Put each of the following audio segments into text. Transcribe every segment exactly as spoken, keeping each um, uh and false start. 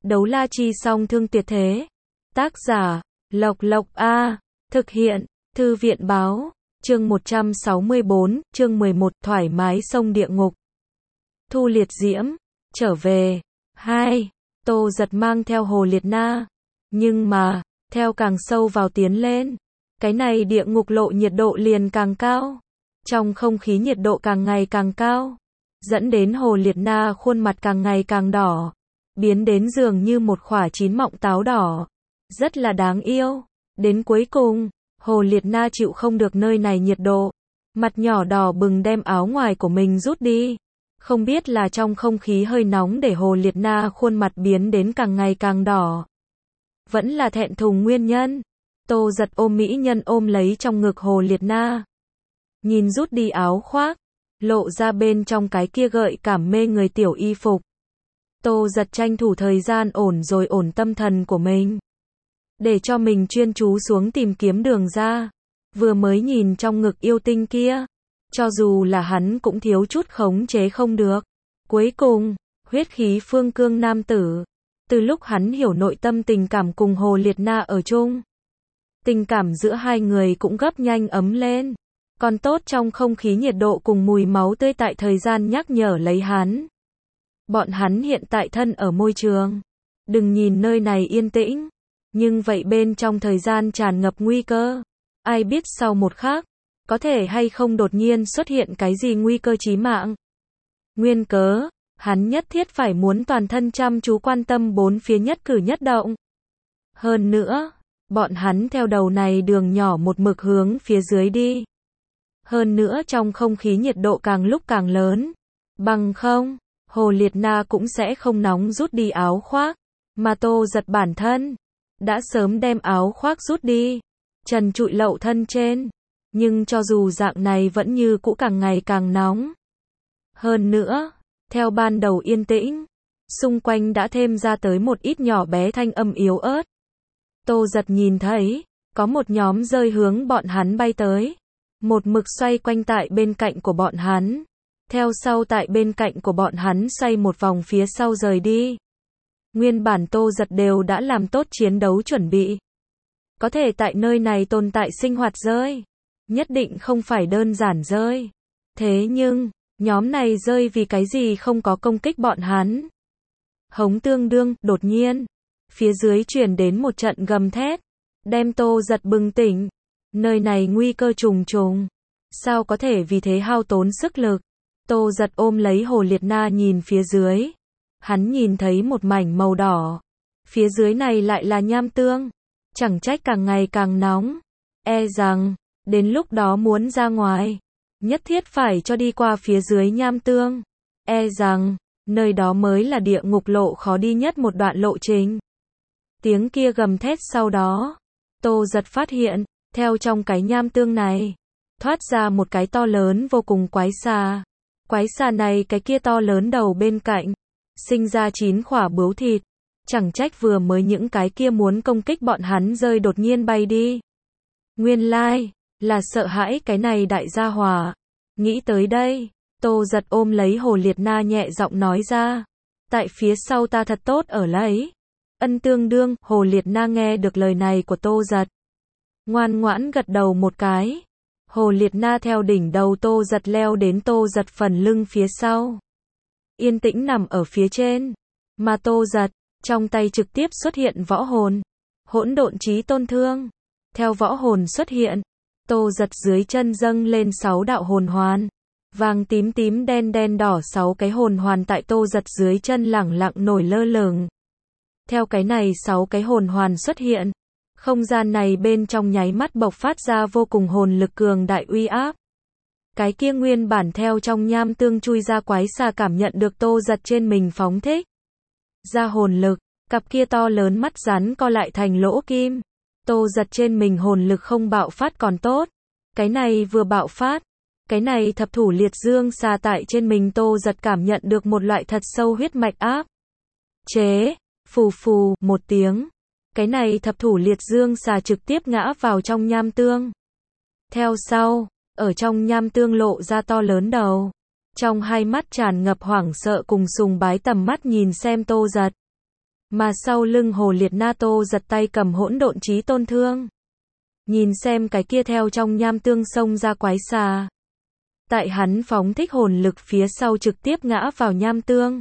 Đấu la chi song thương tuyệt thế. Tác giả, Lộc Lộc A. Thực hiện, Thư viện báo. Chương một trăm sáu mươi bốn, chương mười một, thoải mái sông địa ngục. Thu liệt diễm, trở về. Hai. Tô Giật mang theo Hồ Liệt Na. Nhưng mà, theo càng sâu vào tiến lên, cái này địa ngục lộ nhiệt độ liền càng cao. Trong không khí nhiệt độ càng ngày càng cao, dẫn đến Hồ Liệt Na khuôn mặt càng ngày càng đỏ, biến đến dường như một quả chín mọng táo đỏ. Rất là đáng yêu. Đến cuối cùng, Hồ Liệt Na chịu không được nơi này nhiệt độ, mặt nhỏ đỏ bừng đem áo ngoài của mình rút đi. Không biết là trong không khí hơi nóng để Hồ Liệt Na khuôn mặt biến đến càng ngày càng đỏ, vẫn là thẹn thùng nguyên nhân. Tô Giật ôm mỹ nhân ôm lấy trong ngực Hồ Liệt Na, nhìn rút đi áo khoác, lộ ra bên trong cái kia gợi cảm mê người tiểu y phục. Tô Giật tranh thủ thời gian ổn rồi ổn tâm thần của mình, để cho mình chuyên chú xuống tìm kiếm đường ra. Vừa mới nhìn trong ngực yêu tinh kia, cho dù là hắn cũng thiếu chút khống chế không được. Cuối cùng, huyết khí phương cương nam tử, từ lúc hắn hiểu nội tâm tình cảm cùng Hồ Liệt Na ở chung, tình cảm giữa hai người cũng gấp nhanh ấm lên. Còn tốt trong không khí nhiệt độ cùng mùi máu tươi tại thời gian nhắc nhở lấy hắn. Bọn hắn hiện tại thân ở môi trường, đừng nhìn nơi này yên tĩnh, nhưng vậy bên trong thời gian tràn ngập nguy cơ. Ai biết sau một khắc, có thể hay không đột nhiên xuất hiện cái gì nguy cơ chí mạng. Nguyên cớ, hắn nhất thiết phải muốn toàn thân chăm chú quan tâm bốn phía nhất cử nhất động. Hơn nữa, bọn hắn theo đầu này đường nhỏ một mực hướng phía dưới đi. Hơn nữa trong không khí nhiệt độ càng lúc càng lớn. Bằng không, Hồ Liệt Na cũng sẽ không nóng rút đi áo khoác, mà Tô Giật bản thân đã sớm đem áo khoác rút đi, trần trụi lậu thân trên. Nhưng cho dù dạng này vẫn như cũ càng ngày càng nóng. Hơn nữa, theo ban đầu yên tĩnh, xung quanh đã thêm ra tới một ít nhỏ bé thanh âm yếu ớt. Tô Giật nhìn thấy, có một nhóm rơi hướng bọn hắn bay tới, một mực xoay quanh tại bên cạnh của bọn hắn, theo sau tại bên cạnh của bọn hắn xoay một vòng phía sau rời đi. Nguyên bản Tô Giật đều đã làm tốt chiến đấu chuẩn bị, có thể tại nơi này tồn tại sinh hoạt rơi, nhất định không phải đơn giản rơi. Thế nhưng, nhóm này rơi vì cái gì không có công kích bọn hắn. Hống tương đương, đột nhiên, phía dưới truyền đến một trận gầm thét, đem Tô Giật bừng tỉnh. Nơi này nguy cơ trùng trùng, sao có thể vì thế hao tốn sức lực. Tô Giật ôm lấy Hồ Liệt Na nhìn phía dưới, hắn nhìn thấy một mảnh màu đỏ, phía dưới này lại là nham tương, chẳng trách càng ngày càng nóng. E rằng, đến lúc đó muốn ra ngoài, nhất thiết phải cho đi qua phía dưới nham tương. E rằng, nơi đó mới là địa ngục lộ khó đi nhất một đoạn lộ trình. Tiếng kia gầm thét sau đó, Tô Giật phát hiện, theo trong cái nham tương này, thoát ra một cái to lớn vô cùng quái xà. Quái xà này cái kia to lớn đầu bên cạnh, sinh ra chín khỏa bướu thịt. Chẳng trách vừa mới những cái kia muốn công kích bọn hắn rơi đột nhiên bay đi. Nguyên lai, like, là sợ hãi cái này đại gia hỏa. Nghĩ tới đây, Tô Giật ôm lấy Hồ Liệt Na nhẹ giọng nói ra. Tại phía sau ta thật tốt ở lấy. Ân tương đương, Hồ Liệt Na nghe được lời này của Tô Giật, ngoan ngoãn gật đầu một cái. Hồ Liệt Na theo đỉnh đầu Tô Giật leo đến Tô Giật phần lưng phía sau, yên tĩnh nằm ở phía trên. Mà Tô Giật, trong tay trực tiếp xuất hiện võ hồn, hỗn độn chí tôn thương. Theo võ hồn xuất hiện, Tô Giật dưới chân dâng lên sáu đạo hồn hoàn, vàng tím tím đen đen đỏ, sáu cái hồn hoàn tại Tô Giật dưới chân lẳng lặng nổi lơ lửng. Theo cái này sáu cái hồn hoàn xuất hiện, không gian này bên trong nháy mắt bộc phát ra vô cùng hồn lực cường đại uy áp. Cái kia nguyên bản theo trong nham tương chui ra quái xà cảm nhận được Tô Giật trên mình phóng thích ra hồn lực, cặp kia to lớn mắt rắn co lại thành lỗ kim. Tô Giật trên mình hồn lực không bạo phát còn tốt, cái này vừa bạo phát, cái này thập thủ liệt dương xà tại trên mình Tô Giật cảm nhận được một loại thật sâu huyết mạch áp chế. Phù phù một tiếng, cái này thập thủ liệt dương xà trực tiếp ngã vào trong nham tương. Theo sau, ở trong nham tương lộ ra to lớn đầu, trong hai mắt tràn ngập hoảng sợ cùng sùng bái tầm mắt nhìn xem Tô Giật. Mà sau lưng Hồ Liệt Na Tô giật tay cầm hỗn độn chí tôn thương. Nhìn xem cái kia theo trong nham tương xông ra quái xà. Tại hắn phóng thích hồn lực phía sau trực tiếp ngã vào nham tương.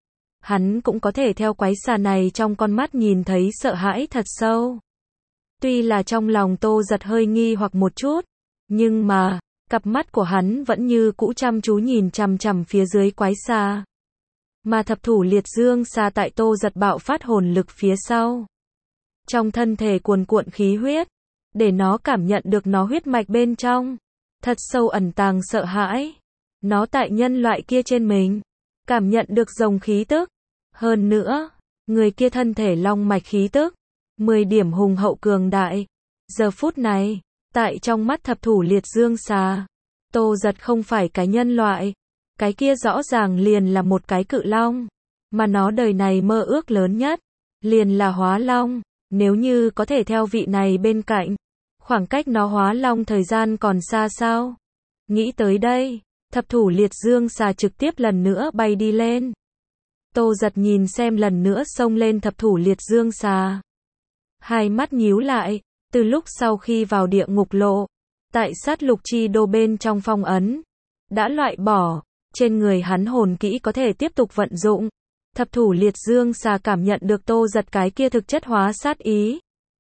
Hắn cũng có thể theo quái xà này trong con mắt nhìn thấy sợ hãi thật sâu. Tuy là trong lòng Tô giật hơi nghi hoặc một chút, nhưng mà, cặp mắt của hắn vẫn như cũ chăm chú nhìn chằm chằm phía dưới quái xà. Mà thập thủ liệt dương xà tại Tô giật bạo phát hồn lực phía sau. Trong thân thể cuồn cuộn khí huyết, để nó cảm nhận được nó huyết mạch bên trong. Thật sâu ẩn tàng sợ hãi. Nó tại nhân loại kia trên mình, cảm nhận được dòng khí tức. Hơn nữa, người kia thân thể long mạch khí tức, mười điểm hùng hậu cường đại. Giờ phút này, tại trong mắt thập thủ liệt dương xà, Tô giật không phải cái nhân loại. Cái kia rõ ràng liền là một cái cự long. Mà nó đời này mơ ước lớn nhất, liền là hóa long. Nếu như có thể theo vị này bên cạnh, khoảng cách nó hóa long thời gian còn xa sao? Nghĩ tới đây, thập thủ liệt dương xà trực tiếp lần nữa bay đi lên. Tô giật nhìn xem lần nữa xông lên thập thủ liệt dương xà. Hai mắt nhíu lại, từ lúc sau khi vào địa ngục lộ, tại sát lục chi đô bên trong phong ấn, đã loại bỏ, trên người hắn hồn kỹ có thể tiếp tục vận dụng. Thập thủ liệt dương xà cảm nhận được Tô giật cái kia thực chất hóa sát ý.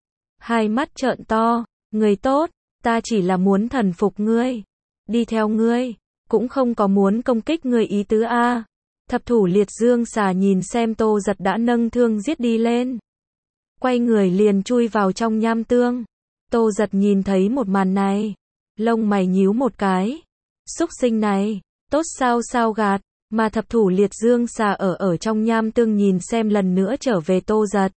Hai mắt trợn to, người tốt, ta chỉ là muốn thần phục ngươi. Đi theo ngươi, cũng không có muốn công kích ngươi ý tứ a. Thập thủ liệt dương xà nhìn xem Tô giật đã nâng thương giết đi lên. Quay người liền chui vào trong nham tương. Tô giật nhìn thấy một màn này. Lông mày nhíu một cái. Xúc sinh này, tốt sao sao gạt. Mà thập thủ liệt dương xà ở ở trong nham tương nhìn xem lần nữa trở về Tô giật.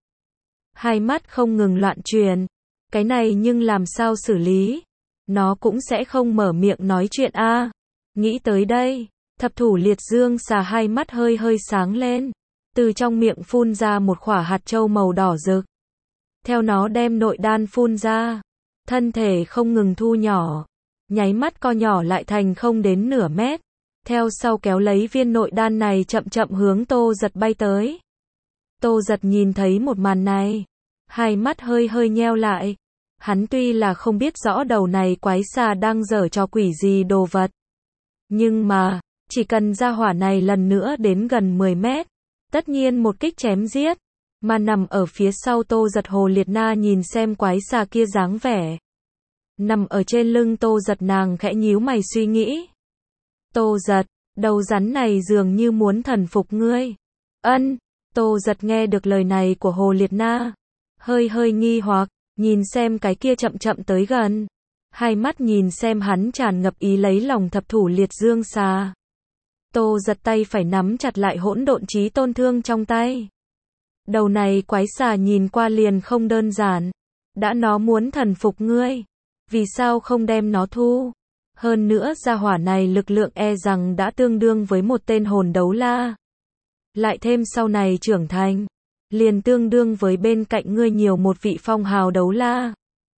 Hai mắt không ngừng loạn truyền. Cái này nhưng làm sao xử lý? Nó cũng sẽ không mở miệng nói chuyện a. Nghĩ tới đây, thập thủ liệt dương xà hai mắt hơi hơi sáng lên. Từ trong miệng phun ra một quả hạt châu màu đỏ rực. Theo nó đem nội đan phun ra. Thân thể không ngừng thu nhỏ. Nháy mắt co nhỏ lại thành không đến nửa mét. Theo sau kéo lấy viên nội đan này chậm chậm hướng Tô giật bay tới. Tô giật nhìn thấy một màn này. Hai mắt hơi hơi nheo lại. Hắn tuy là không biết rõ đầu này quái xà đang giở trò quỷ gì đồ vật. Nhưng mà, chỉ cần ra hỏa này lần nữa đến gần mười mét. Tất nhiên một kích chém giết. Mà nằm ở phía sau Tô giật Hồ Liệt Na nhìn xem quái xà kia dáng vẻ. Nằm ở trên lưng Tô giật nàng khẽ nhíu mày suy nghĩ. Tô giật, đầu rắn này dường như muốn thần phục ngươi. Ân, Tô giật nghe được lời này của Hồ Liệt Na. Hơi hơi nghi hoặc, nhìn xem cái kia chậm chậm tới gần. Hai mắt nhìn xem hắn tràn ngập ý lấy lòng thập thủ liệt dương xà. Tô giật tay phải nắm chặt lại hỗn độn chí tôn thương trong tay. Đầu này quái xà nhìn qua liền không đơn giản. Đã nó muốn thần phục ngươi. Vì sao không đem nó thu? Hơn nữa gia hỏa này lực lượng e rằng đã tương đương với một tên hồn đấu la. Lại thêm sau này trưởng thành. Liền tương đương với bên cạnh ngươi nhiều một vị phong hào đấu la.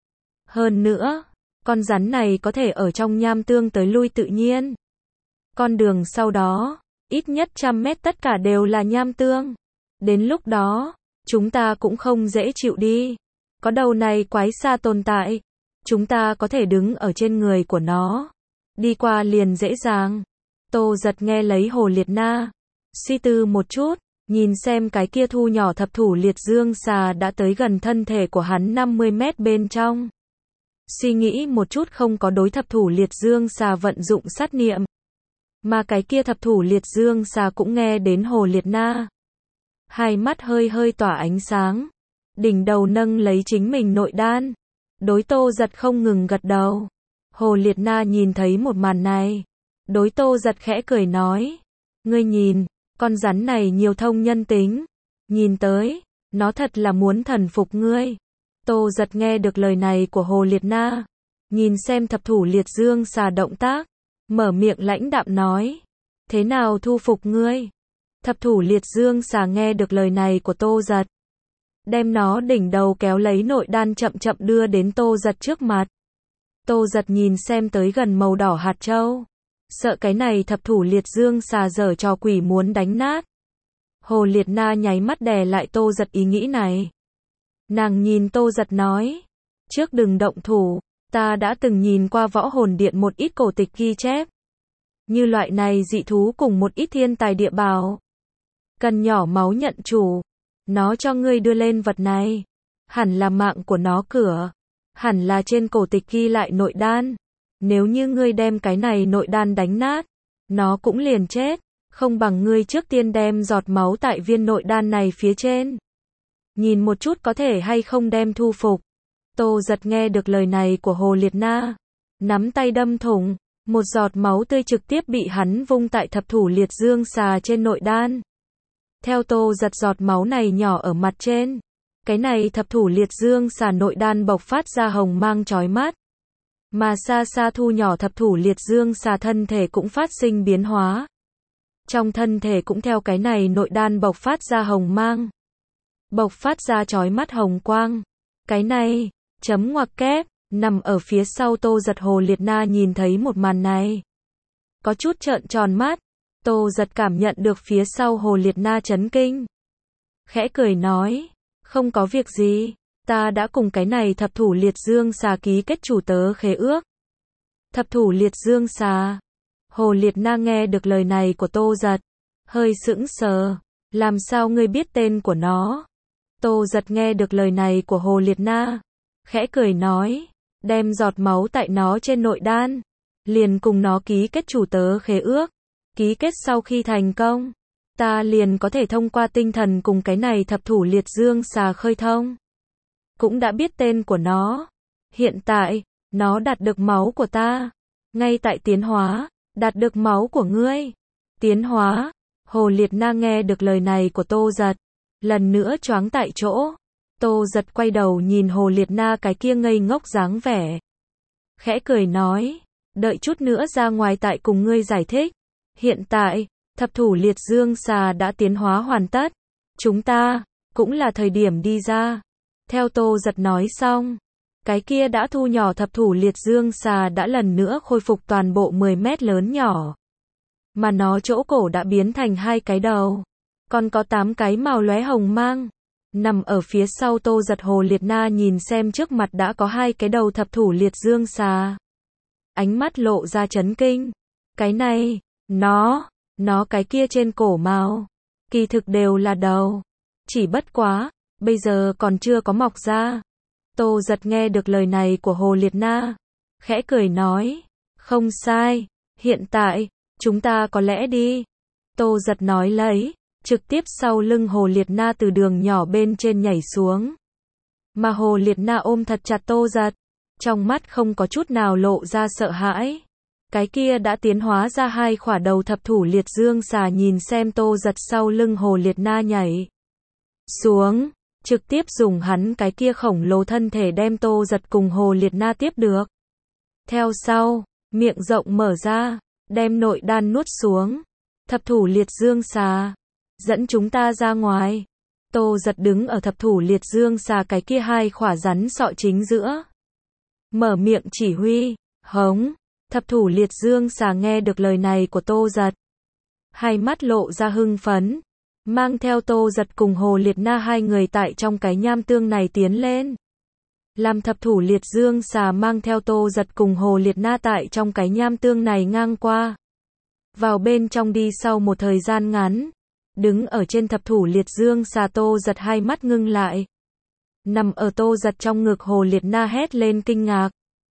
Hơn nữa, con rắn này có thể ở trong nham tương tới lui tự nhiên. Con đường sau đó, ít nhất trăm mét tất cả đều là nham tương. Đến lúc đó, chúng ta cũng không dễ chịu đi. Có đầu này quái xa tồn tại, chúng ta có thể đứng ở trên người của nó. Đi qua liền dễ dàng. Tô giật nghe lấy Hồ Liệt Na. Suy tư một chút. Nhìn xem cái kia thu nhỏ thập thủ liệt dương xà đã tới gần thân thể của hắn năm mươi mét bên trong. Suy nghĩ một chút không có đối thập thủ liệt dương xà vận dụng sát niệm. Mà cái kia thập thủ liệt dương xà cũng nghe đến Hồ Liệt Na. Hai mắt hơi hơi tỏa ánh sáng. Đỉnh đầu nâng lấy chính mình nội đan. Đối Tô giật không ngừng gật đầu. Hồ Liệt Na nhìn thấy một màn này. Đối Tô giật khẽ cười nói. Ngươi nhìn. Con rắn này nhiều thông nhân tính. Nhìn tới, nó thật là muốn thần phục ngươi. Tô giật nghe được lời này của Hồ Liệt Na. Nhìn xem thập thủ liệt dương xà động tác. Mở miệng lãnh đạm nói. Thế nào thu phục ngươi? Thập thủ liệt dương xà nghe được lời này của Tô giật. Đem nó đỉnh đầu kéo lấy nội đan chậm chậm đưa đến Tô giật trước mặt. Tô giật nhìn xem tới gần màu đỏ hạt châu. Sợ cái này thập thủ liệt dương xà dở trò quỷ muốn đánh nát. Hồ Liệt Na nháy mắt đè lại Tô Giật ý nghĩ này. Nàng nhìn Tô Giật nói, trước đừng động thủ, ta đã từng nhìn qua võ hồn điện một ít cổ tịch ghi chép. Như loại này dị thú cùng một ít thiên tài địa bảo. Cần nhỏ máu nhận chủ. Nó cho ngươi đưa lên vật này. Hẳn là mạng của nó cửa. Hẳn là trên cổ tịch ghi lại nội đan. Nếu như ngươi đem cái này nội đan đánh nát, nó cũng liền chết. Không bằng ngươi trước tiên đem giọt máu tại viên nội đan này phía trên. Nhìn một chút có thể hay không đem thu phục. Tô Giật nghe được lời này của Hồ Liệt Na. Nắm tay đâm thủng. Một giọt máu tươi trực tiếp bị hắn vung tại thập thủ liệt dương xà trên nội đan. Theo Tô Giật giọt máu này nhỏ ở mặt trên. Cái này thập thủ liệt dương xà nội đan bộc phát ra hồng mang chói mắt. Mà xa xa thu nhỏ thập thủ liệt dương xà thân thể cũng phát sinh biến hóa. Trong thân thể cũng theo cái này nội đan bộc phát ra hồng mang. Bộc phát ra chói mắt hồng quang. Cái này, chấm ngoặc kép, nằm ở phía sau Tô Giật Hồ Liệt Na nhìn thấy một màn này. Có chút trợn tròn mắt. Tô Giật cảm nhận được phía sau Hồ Liệt Na chấn kinh. Khẽ cười nói, không có việc gì, ta đã cùng cái này thập thủ liệt dương xà ký kết chủ tớ khế ước. Thập thủ liệt dương xà. Hồ Liệt Na nghe được lời này của Tô Giật, hơi sững sờ, làm sao ngươi biết tên của nó? Tô Giật nghe được lời này của Hồ Liệt Na, khẽ cười nói, đem giọt máu tại nó trên nội đan, liền cùng nó ký kết chủ tớ khế ước. Ký kết sau khi thành công, ta liền có thể thông qua tinh thần cùng cái này thập thủ liệt dương xà khơi thông. Cũng đã biết tên của nó. Hiện tại, nó đạt được máu của ta. Ngay tại tiến hóa, đạt được máu của ngươi. Tiến hóa. Hồ Liệt Na nghe được lời này của Tô Giật, lần nữa choáng tại chỗ. Tô Giật quay đầu nhìn Hồ Liệt Na cái kia ngây ngốc dáng vẻ. Khẽ cười nói, đợi chút nữa ra ngoài tại cùng ngươi giải thích. Hiện tại, thập thủ liệt dương xà đã tiến hóa hoàn tất. Chúng ta, cũng là thời điểm đi ra. Theo Tô Giật nói xong, cái kia đã thu nhỏ thập thủ liệt dương xà đã lần nữa khôi phục toàn bộ mười mét lớn nhỏ. Mà nó chỗ cổ đã biến thành hai cái đầu. Còn có tám cái màu lóe hồng mang. Nằm ở phía sau Tô Giật Hồ Liệt Na nhìn xem trước mặt đã có hai cái đầu thập thủ liệt dương xà. Ánh mắt lộ ra chấn kinh. Cái này, nó, nó cái kia trên cổ màu, kỳ thực đều là đầu. Chỉ bất quá, bây giờ còn chưa có mọc ra. Tô Giật nghe được lời này của Hồ Liệt Na, khẽ cười nói, không sai, hiện tại, chúng ta có lẽ đi. Tô Giật nói lấy, trực tiếp sau lưng Hồ Liệt Na từ đường nhỏ bên trên nhảy xuống. Mà Hồ Liệt Na ôm thật chặt Tô Giật, trong mắt không có chút nào lộ ra sợ hãi. Cái kia đã tiến hóa ra hai khỏa đầu thập thủ liệt dương xà nhìn xem Tô Giật sau lưng Hồ Liệt Na nhảy xuống, trực tiếp dùng hắn cái kia khổng lồ thân thể đem Tô Giật cùng Hồ Liệt Na tiếp được. Theo sau, miệng rộng mở ra, đem nội đan nuốt xuống. Thập thủ liệt dương xà, dẫn chúng ta ra ngoài. Tô Giật đứng ở thập thủ liệt dương xà cái kia hai khỏa rắn sọ chính giữa. Mở miệng chỉ huy, hống. Thập thủ liệt dương xà nghe được lời này của Tô Giật, hai mắt lộ ra hưng phấn, mang theo Tô Giật cùng Hồ Liệt Na hai người tại trong cái nham tương này tiến lên. Làm thập thủ liệt dương xà mang theo Tô Giật cùng Hồ Liệt Na tại trong cái nham tương này ngang qua. Vào bên trong đi sau một thời gian ngắn, đứng ở trên thập thủ liệt dương xà Tô Giật hai mắt ngưng lại. Nằm ở Tô Giật trong ngực Hồ Liệt Na hét lên kinh ngạc.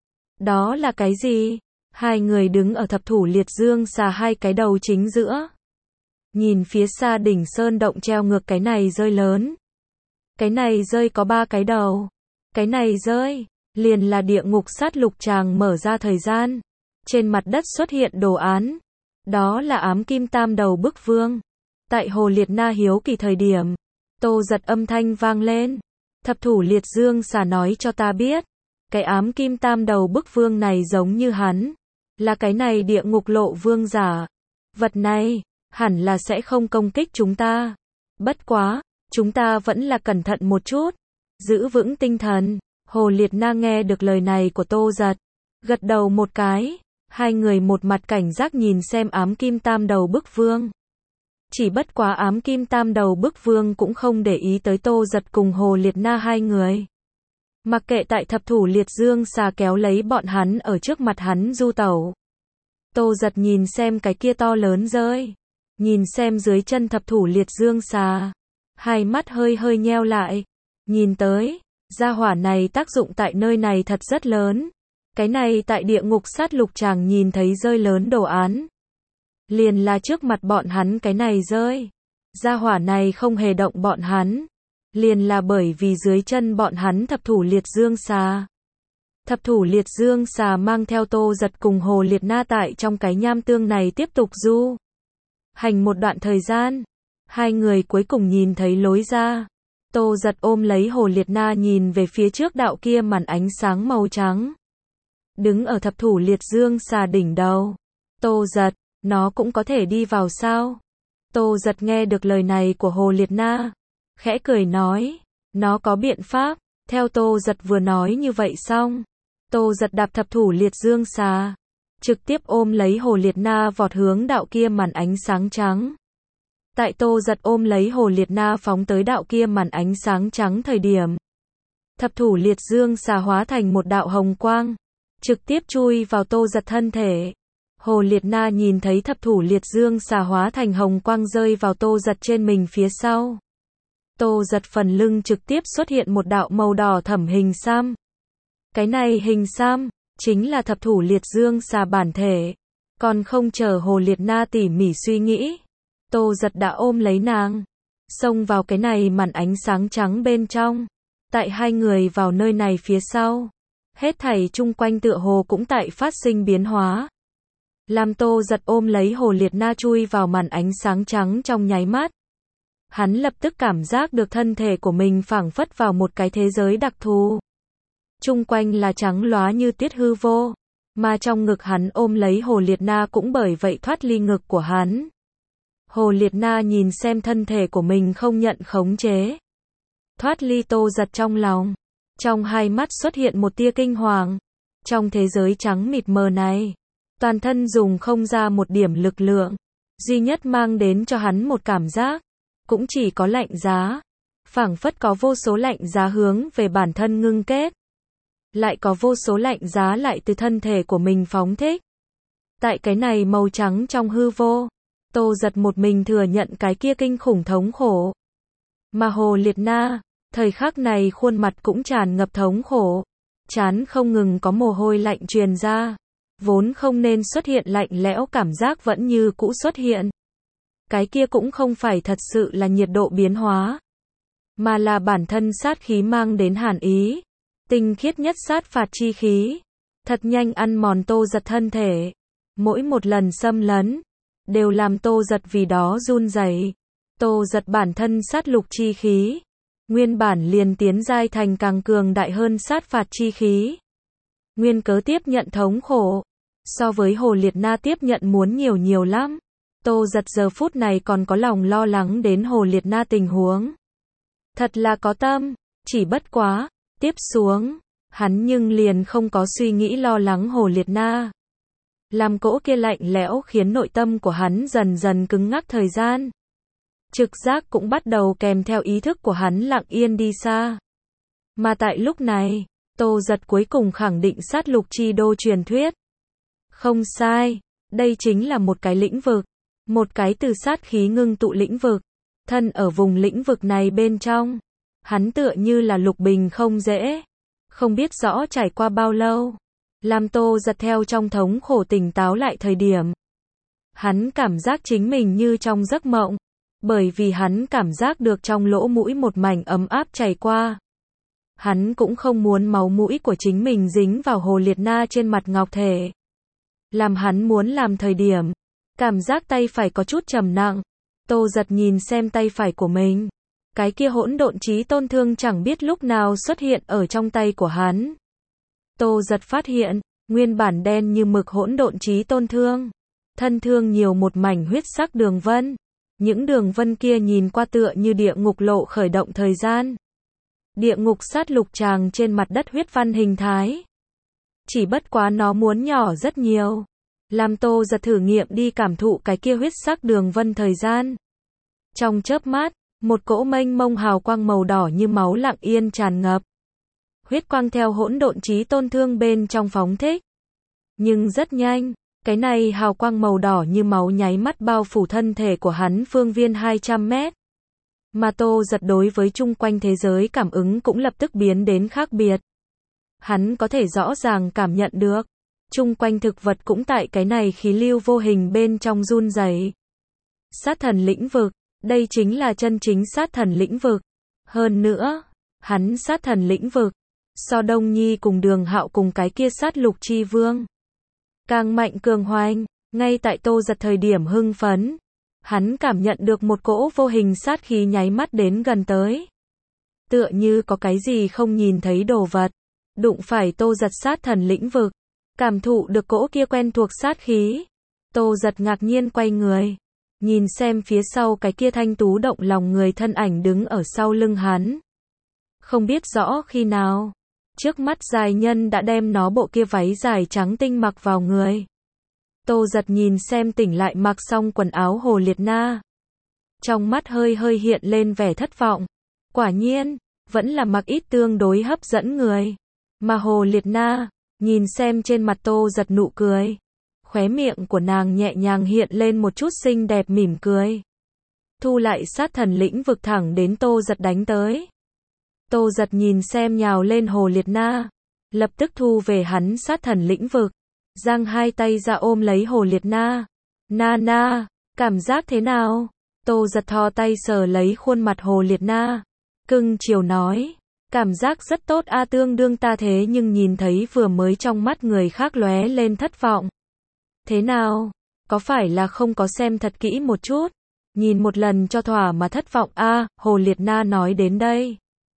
Đó là cái gì? Hai người đứng ở thập thủ liệt dương xà hai cái đầu chính giữa. Nhìn phía xa đỉnh sơn động treo ngược cái này rơi lớn. Cái này rơi có ba cái đầu. Cái này rơi, liền là địa ngục sát lục tràng mở ra thời gian. Trên mặt đất xuất hiện đồ án. Đó là ám kim tam đầu bức vương. Tại Hồ Liệt Na hiếu kỳ thời điểm, Tô Giật âm thanh vang lên. Thập thủ liệt dương xà nói cho ta biết. Cái ám kim tam đầu bức vương này giống như hắn. Là cái này địa ngục lộ vương giả. Vật này, hẳn là sẽ không công kích chúng ta. Bất quá, chúng ta vẫn là cẩn thận một chút. Giữ vững tinh thần. Hồ Liệt Na nghe được lời này của Tô Giật, gật đầu một cái. Hai người một mặt cảnh giác nhìn xem ám kim tam đầu bức vương. Chỉ bất quá ám kim tam đầu bức vương cũng không để ý tới Tô Giật cùng Hồ Liệt Na hai người. Mặc kệ tại thập thủ liệt dương xà kéo lấy bọn hắn ở trước mặt hắn du tẩu. Tô Giật nhìn xem cái kia to lớn rơi. Nhìn xem dưới chân thập thủ liệt dương xà. Hai mắt hơi hơi nheo lại. Nhìn tới, gia hỏa này tác dụng tại nơi này thật rất lớn. Cái này tại địa ngục sát lục chàng nhìn thấy rơi lớn đồ án. Liền là trước mặt bọn hắn cái này rơi. Gia hỏa này không hề động bọn hắn. Liền là bởi vì dưới chân bọn hắn thập thủ liệt dương xà. Thập thủ liệt dương xà mang theo Tô Giật cùng Hồ Liệt Na tại trong cái nham tương này tiếp tục du hành một đoạn thời gian. Hai người cuối cùng nhìn thấy lối ra. Tô Giật ôm lấy Hồ Liệt Na nhìn về phía trước đạo kia màn ánh sáng màu trắng. Đứng ở thập thủ liệt dương xà đỉnh đầu. Tô Giật, nó cũng có thể đi vào sao? Tô Giật nghe được lời này của Hồ Liệt Na. Khẽ cười nói. Nó có biện pháp. Theo Tô Giật vừa nói như vậy xong. Tô Giật đạp thập thủ liệt dương xà. Trực tiếp ôm lấy Hồ Liệt Na vọt hướng đạo kia màn ánh sáng trắng. Tại Tô Giật ôm lấy Hồ Liệt Na phóng tới đạo kia màn ánh sáng trắng thời điểm. Thập thủ liệt dương xà hóa thành một đạo hồng quang. Trực tiếp chui vào Tô Giật thân thể. Hồ Liệt Na nhìn thấy thập thủ liệt dương xà hóa thành hồng quang rơi vào Tô Giật trên mình phía sau. Tô Giật phần lưng trực tiếp xuất hiện một đạo màu đỏ thẫm hình xăm. Cái này hình xăm chính là thập thủ liệt dương xà bản thể. Còn không chờ Hồ Liệt Na tỉ mỉ suy nghĩ, Tô Giật đã ôm lấy nàng, xông vào cái này màn ánh sáng trắng bên trong. Tại hai người vào nơi này phía sau, hết thảy chung quanh tựa hồ cũng tại phát sinh biến hóa. Làm Tô Giật ôm lấy Hồ Liệt Na chui vào màn ánh sáng trắng trong nháy mắt. Hắn lập tức cảm giác được thân thể của mình phảng phất vào một cái thế giới đặc thù. Chung quanh là trắng lóa như tuyết hư vô, mà trong ngực hắn ôm lấy Hồ Liệt Na cũng bởi vậy thoát ly ngực của hắn. Hồ Liệt Na nhìn xem thân thể của mình không nhận khống chế. Thoát ly Tô Giật trong lòng. Trong hai mắt xuất hiện một tia kinh hoàng. Trong thế giới trắng mịt mờ này, toàn thân dùng không ra một điểm lực lượng. Duy nhất mang đến cho hắn một cảm giác, cũng chỉ có lạnh giá. Phảng phất có vô số lạnh giá hướng về bản thân ngưng kết. Lại có vô số lạnh giá lại từ thân thể của mình phóng thích. Tại cái này màu trắng trong hư vô, Tô Giật một mình thừa nhận cái kia kinh khủng thống khổ. Mà Hồ Liệt Na, thời khắc này khuôn mặt cũng tràn ngập thống khổ. Trán không ngừng có mồ hôi lạnh truyền ra. Vốn không nên xuất hiện lạnh lẽo cảm giác vẫn như cũ xuất hiện. Cái kia cũng không phải thật sự là nhiệt độ biến hóa, mà là bản thân sát khí mang đến hàn ý. Tinh khiết nhất sát phạt chi khí. Thật nhanh ăn mòn Tô Giật thân thể. Mỗi một lần xâm lấn, đều làm Tô Giật vì đó run rẩy. Tô Giật bản thân sát lục chi khí. Nguyên bản liền tiến giai thành càng cường đại hơn sát phạt chi khí. Nguyên cớ tiếp nhận thống khổ. So với Hồ Liệt Na tiếp nhận muốn nhiều nhiều lắm. Tô Giật giờ phút này còn có lòng lo lắng đến Hồ Liệt Na tình huống. Thật là có tâm, chỉ bất quá. Tiếp xuống, hắn nhưng liền không có suy nghĩ lo lắng Hồ Liệt Na. Làm cỗ kia lạnh lẽo khiến nội tâm của hắn dần dần cứng ngắc thời gian. Trực giác cũng bắt đầu kèm theo ý thức của hắn lặng yên đi xa. Mà tại lúc này, Tô Giật cuối cùng khẳng định sát lục chi đô truyền thuyết. Không sai, đây chính là một cái lĩnh vực. Một cái từ sát khí ngưng tụ lĩnh vực. Thân ở vùng lĩnh vực này bên trong. Hắn tựa như là lục bình không dễ. Không biết rõ trải qua bao lâu. Làm Tô Giật theo trong thống khổ tỉnh táo lại thời điểm. Hắn cảm giác chính mình như trong giấc mộng. Bởi vì hắn cảm giác được trong lỗ mũi một mảnh ấm áp chảy qua. Hắn cũng không muốn máu mũi của chính mình dính vào Hồ Liệt Na trên mặt ngọc thể. Làm hắn muốn làm thời điểm. Cảm giác tay phải có chút trầm nặng. Tô Giật nhìn xem tay phải của mình. Cái kia hỗn độn chí tôn thương chẳng biết lúc nào xuất hiện ở trong tay của hắn. Tô Giật phát hiện, nguyên bản đen như mực hỗn độn chí tôn thương. Thân thương nhiều một mảnh huyết sắc đường vân. Những đường vân kia nhìn qua tựa như địa ngục lộ khởi động thời gian. Địa ngục sát lục tràng trên mặt đất huyết văn hình thái. Chỉ bất quá nó muốn nhỏ rất nhiều. Làm Tô Giật thử nghiệm đi cảm thụ cái kia huyết sắc đường vân thời gian. Trong chớp mắt, một cỗ mênh mông hào quang màu đỏ như máu lặng yên tràn ngập. Huyết quang theo hỗn độn chí tôn thương bên trong phóng thích. Nhưng rất nhanh, cái này hào quang màu đỏ như máu nháy mắt bao phủ thân thể của hắn phương viên hai trăm mét. Mà Tô Giật đối với chung quanh thế giới cảm ứng cũng lập tức biến đến khác biệt. Hắn có thể rõ ràng cảm nhận được, chung quanh thực vật cũng tại cái này khí lưu vô hình bên trong run rẩy. Sát thần lĩnh vực, đây chính là chân chính sát thần lĩnh vực. Hơn nữa, hắn sát thần lĩnh vực, so Đông Nhi cùng Đường Hạo cùng cái kia sát lục chi vương càng mạnh cường hoành. Ngay tại Tô Giật thời điểm hưng phấn, hắn cảm nhận được một cỗ vô hình sát khí nháy mắt đến gần tới. Tựa như có cái gì không nhìn thấy đồ vật, đụng phải Tô Giật sát thần lĩnh vực, cảm thụ được cỗ kia quen thuộc sát khí. Tô Giật ngạc nhiên quay người, nhìn xem phía sau cái kia thanh tú động lòng người thân ảnh đứng ở sau lưng hắn. Không biết rõ khi nào, trước mắt dài nhân đã đem nó bộ kia váy dài trắng tinh mặc vào người. Tô Giật nhìn xem tỉnh lại mặc xong quần áo Hồ Liệt Na. Trong mắt hơi hơi hiện lên vẻ thất vọng. Quả nhiên, vẫn là mặc ít tương đối hấp dẫn người. Mà Hồ Liệt Na, nhìn xem trên mặt Tô Giật nụ cười. Khóe miệng của nàng nhẹ nhàng hiện lên một chút xinh đẹp mỉm cười. Thu lại sát thần lĩnh vực thẳng đến Tô Giật đánh tới. Tô Giật nhìn xem nhào lên Hồ Liệt Na, lập tức thu về hắn sát thần lĩnh vực, giang hai tay ra ôm lấy Hồ Liệt Na. Na na, cảm giác thế nào? Tô Giật thò tay sờ lấy khuôn mặt Hồ Liệt Na, cưng chiều nói, cảm giác rất tốt a, tương đương ta thế nhưng nhìn thấy vừa mới trong mắt người khác lóe lên thất vọng. Thế nào? Có phải là không có xem thật kỹ một chút? Nhìn một lần cho thỏa mà thất vọng a, Hồ Liệt Na nói đến đây,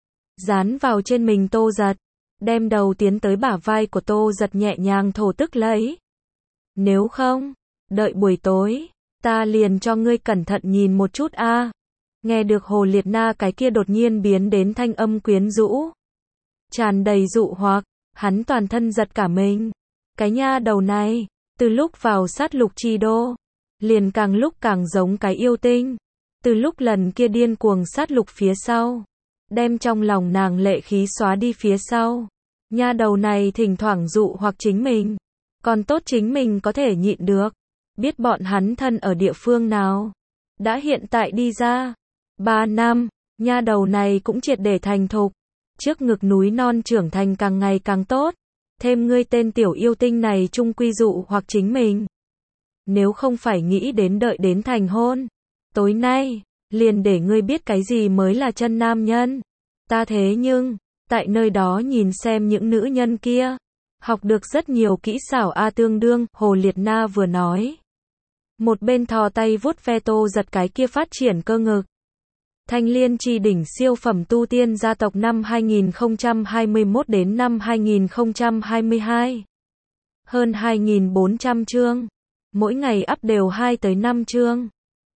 dán vào trên mình Tô Giật, đem đầu tiến tới bả vai của Tô Giật nhẹ nhàng thổ tức lấy. Nếu không, đợi buổi tối, ta liền cho ngươi cẩn thận nhìn một chút a. Nghe được Hồ Liệt Na cái kia đột nhiên biến đến thanh âm quyến rũ, tràn đầy dụ hoặc, hắn toàn thân giật cả mình. Cái nha đầu này, từ lúc vào sát lục chi đô, liền càng lúc càng giống cái yêu tinh. Từ lúc lần kia điên cuồng sát lục phía sau, đem trong lòng nàng lệ khí xóa đi phía sau, nha đầu này thỉnh thoảng dụ hoặc chính mình, còn tốt chính mình có thể nhịn được. Biết bọn hắn thân ở địa phương nào, đã hiện tại đi ra ba năm, nha đầu này cũng triệt để thành thục, trước ngực núi non trưởng thành càng ngày càng tốt. Thêm ngươi tên tiểu yêu tinh này chung quy dụ hoặc chính mình, nếu không phải nghĩ đến đợi đến thành hôn, tối nay liền để ngươi biết cái gì mới là chân nam nhân. Ta thế nhưng tại nơi đó nhìn xem những nữ nhân kia, học được rất nhiều kỹ xảo a, tương đương. Hồ Liệt Na vừa nói, một bên thò tay vuốt ve Tô Giật cái kia phát triển cơ ngực. Thanh Liên Chi đỉnh siêu phẩm tu tiên gia tộc năm hai nghìn không trăm hai mươi mốt đến năm hai nghìn không trăm hai mươi hai. Hơn hai nghìn bốn trăm chương, mỗi ngày up đều hai tới năm chương.